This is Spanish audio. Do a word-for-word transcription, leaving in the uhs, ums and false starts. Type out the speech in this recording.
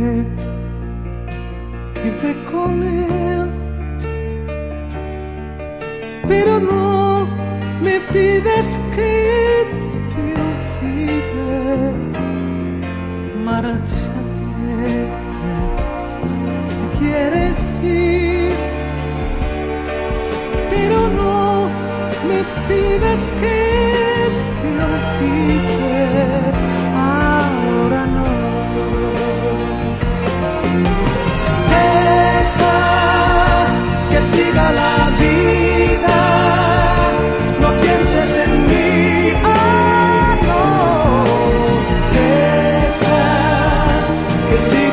vive con él, pero no me pides que te olvide. Márchate si quieres ir, pero no me pides que te olvide. Ahora no. Deja que siga la vida, no pienses en mí. Ah, no. Deja que siga